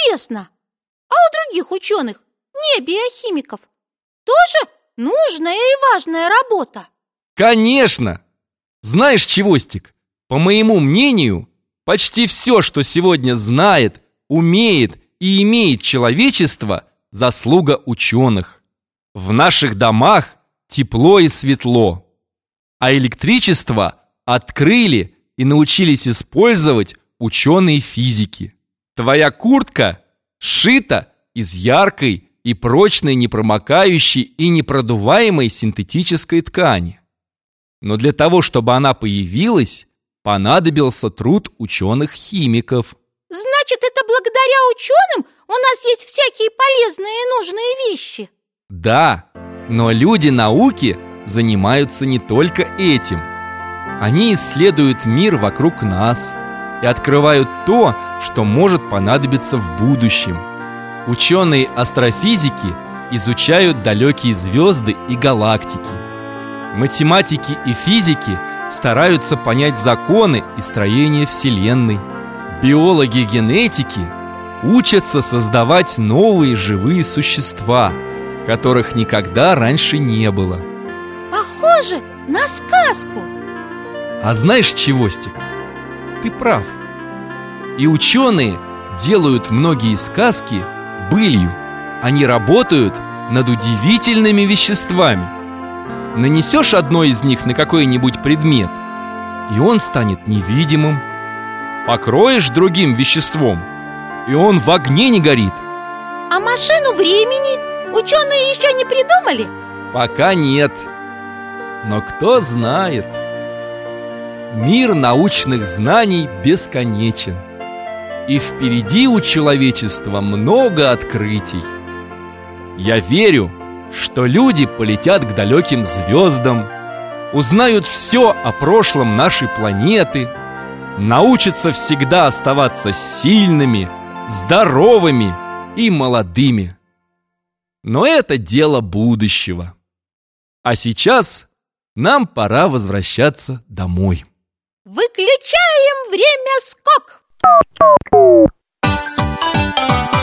Интересно, а у других ученых, не биохимиков, тоже нужная и важная работа? Конечно! Знаешь, Чевостик, по моему мнению, почти все, что сегодня знает, умеет и имеет человечество, заслуга ученых. В наших домах тепло и светло, а электричество открыли и научились использовать ученые физики. Твоя куртка сшита из яркой и прочной, непромокающей и непродуваемой синтетической ткани. Но для того, чтобы она появилась, понадобился труд ученых-химиков. Значит, это благодаря ученым у нас есть всякие полезные и нужные вещи? Да, но люди науки занимаются не только этим. Они исследуют мир вокруг нас и открывают то, что может понадобиться в будущем. Ученые-астрофизики изучают далекие звезды и галактики. Математики и физики стараются понять законы и строение Вселенной. Биологи-генетики учатся создавать новые живые существа, которых никогда раньше не было. Похоже на сказку. А знаешь, Чевостик, ты прав. И ученые делают многие сказки былью. Они работают над удивительными веществами. Нанесешь одно из них на какой-нибудь предмет, и он станет невидимым. Покроешь другим веществом, и он в огне не горит. А машину времени ученые еще не придумали? Пока нет. Но кто знает? Мир научных знаний бесконечен. И впереди у человечества много открытий. Я верю, что люди полетят к далеким звездам, узнают все о прошлом нашей планеты, научатся всегда оставаться сильными, здоровыми и молодыми. Но это дело будущего. А сейчас нам пора возвращаться домой. Выключаем время скок!